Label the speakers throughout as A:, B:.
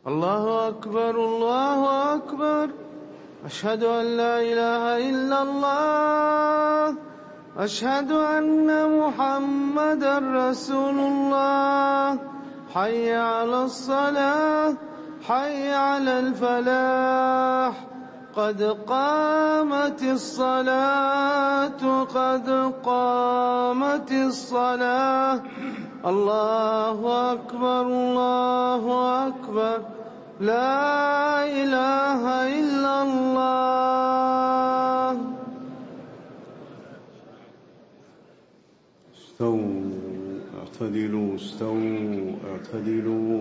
A: الله أكبر الله أكبر. أشهد أن لا إله إلا الله. أشهد أن محمدا رسول الله. حي على الصلاة، حي على الفلاح. قد قامت الصلاة، قد قامت الصلاة. الله أكبر الله أكبر. لا إله إلا الله.
B: استووا اعتدلوا، استووا اعتدلوا.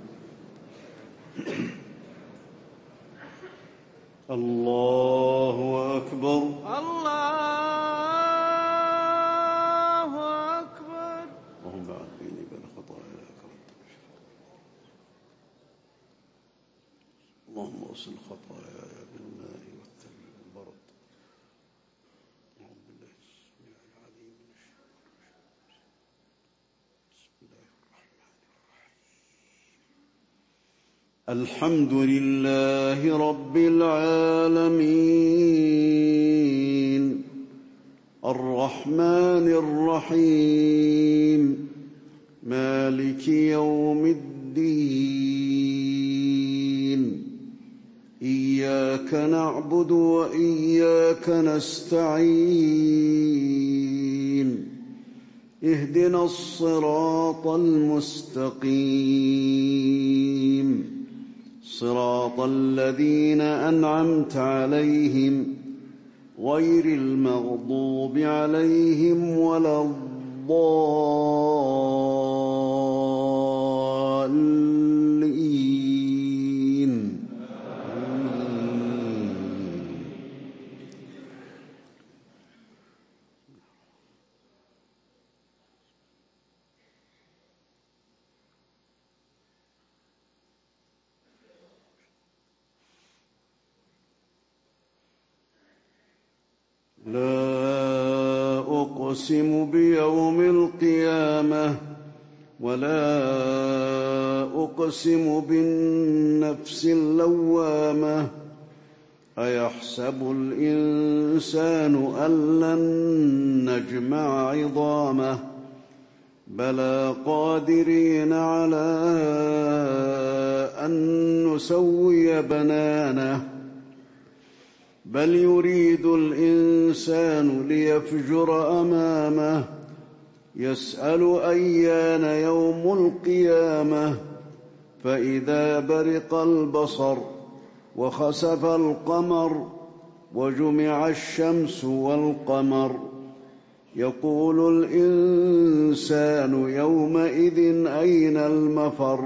B: الله أكبر
A: الله أكبر.
B: اللهم بعد بيني وبين خطاياك. اللهم اغسل خطاياي بالماء والثلج والبرد. أعوذ بالله السميع العليم من الشيطان. بسم الله الرحمن الرحيم. الحمد لله رب العالمين، الرحمن الرحيم، مالك يوم الدين. إياك نعبد وإياك نستعين. اهدنا الصراط المستقيم، صراط الذين أنعمت عليهم غير المغضوب عليهم ولا الضالين. لا أقسم بيوم القيامة، ولا أقسم بالنفس اللوامة. أيحسب الإنسان أن لن نجمع عظامه؟ بلى قادرين على أن نسوي بنانه. بل يريد الإنسان ليفجر أمامه. يسأل أيان يوم القيامة. فإذا برق البصر وخسف القمر وجمع الشمس والقمر. يقول الإنسان يومئذ أين المفر؟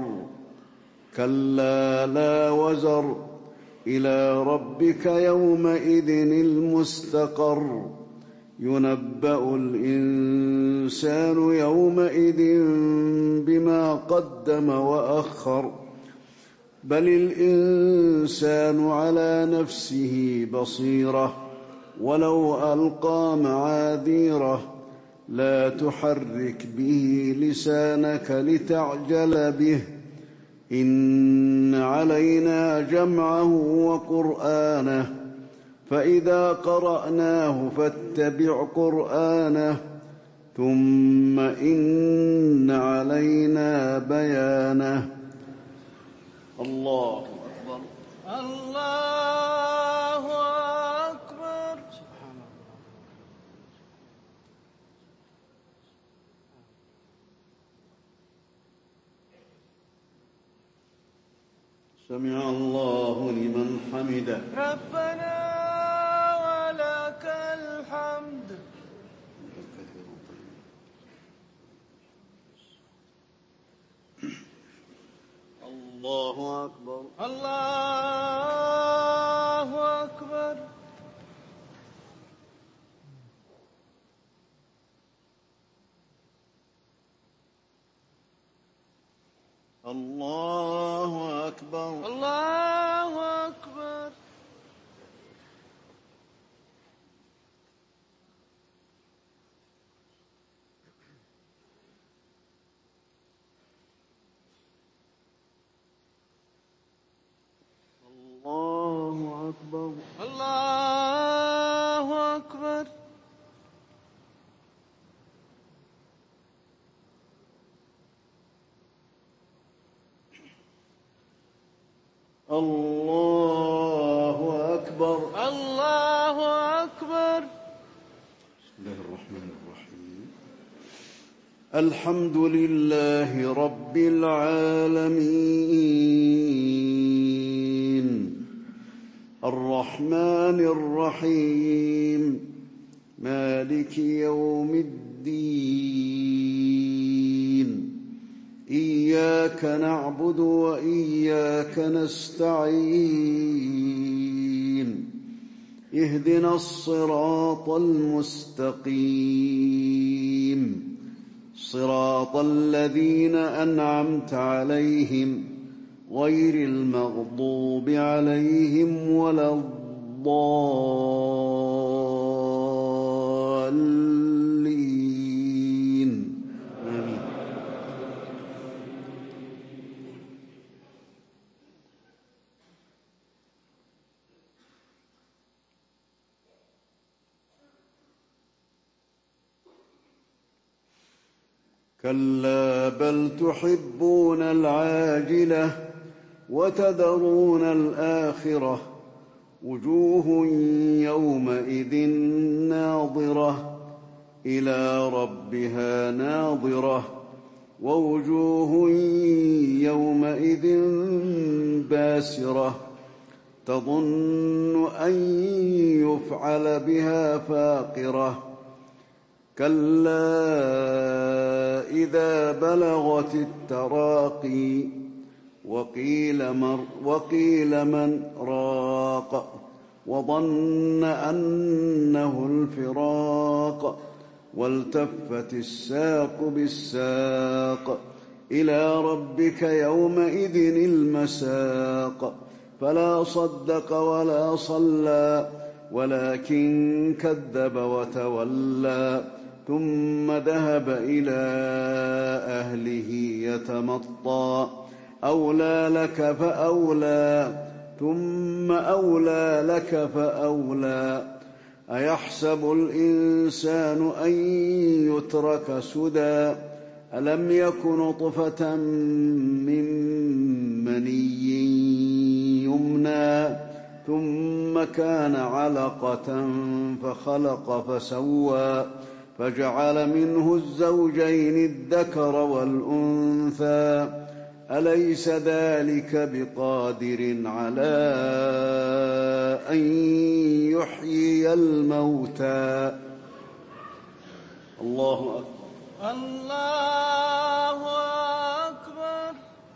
B: كلا لا وزر، إلى ربك يومئذ المستقر. ينبأ الإنسان يومئذ بما قدم وأخر. بل الإنسان على نفسه بصيرة، ولو ألقى معاذيره. لا تحرك به لسانك لتعجل به. إن علينا جمعه وقرآنه، فإذا قرأناه فاتبع قرآنه. ثم إن علينا بيانه. الله أكبر
A: الله أكبر.
B: سمع الله لمن حمده.
A: ربنا ولك الحمد.
B: الله أكبر
A: الله أكبر.
B: الله أكبر
A: الله أكبر.
B: الله أكبر.
A: الله أكبر.
B: بسم الله الرحمن الرحيم. الحمد لله رب العالمين الرحمن الرحيم مالك يوم الدين إياك نعبد وإياك نستعين اهدنا الصراط المستقيم صراط الذين أنعمت عليهم غير المغضوب عليهم ولا الضالين آمين. كلا بل تحبون العاجلة وتذرون الآخرة وجوه يومئذ ناظرة إلى ربها ناظرة ووجوه يومئذ باسرة تظن أن يفعل بها فاقرة كلا إذا بلغت التراقي وقيل من راق وظن أنه الفراق والتفت الساق بالساق إلى ربك يومئذ المساق فلا صدق ولا صلى ولكن كذب وتولى ثم ذهب إلى أهله يتمطى أولى لك فأولى ثم أولى لك فأولى أيحسب الإنسان أن يترك سدى ألم يك نطفة من مني يمنى ثم كان علقة فخلق فسوى فجعل منه الزوجين الذكر والأنثى أليس ذلك بقادر على أن يحيي الموتى الله أكبر.
A: الله أكبر.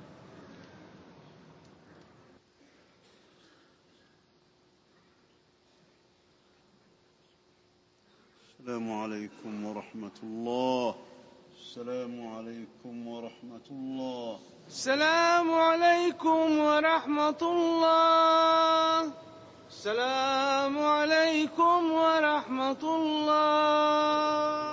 B: السلام عليكم ورحمة الله. السلام عليكم ورحمة الله.
A: السلام عليكم ورحمة الله. السلام عليكم ورحمة الله.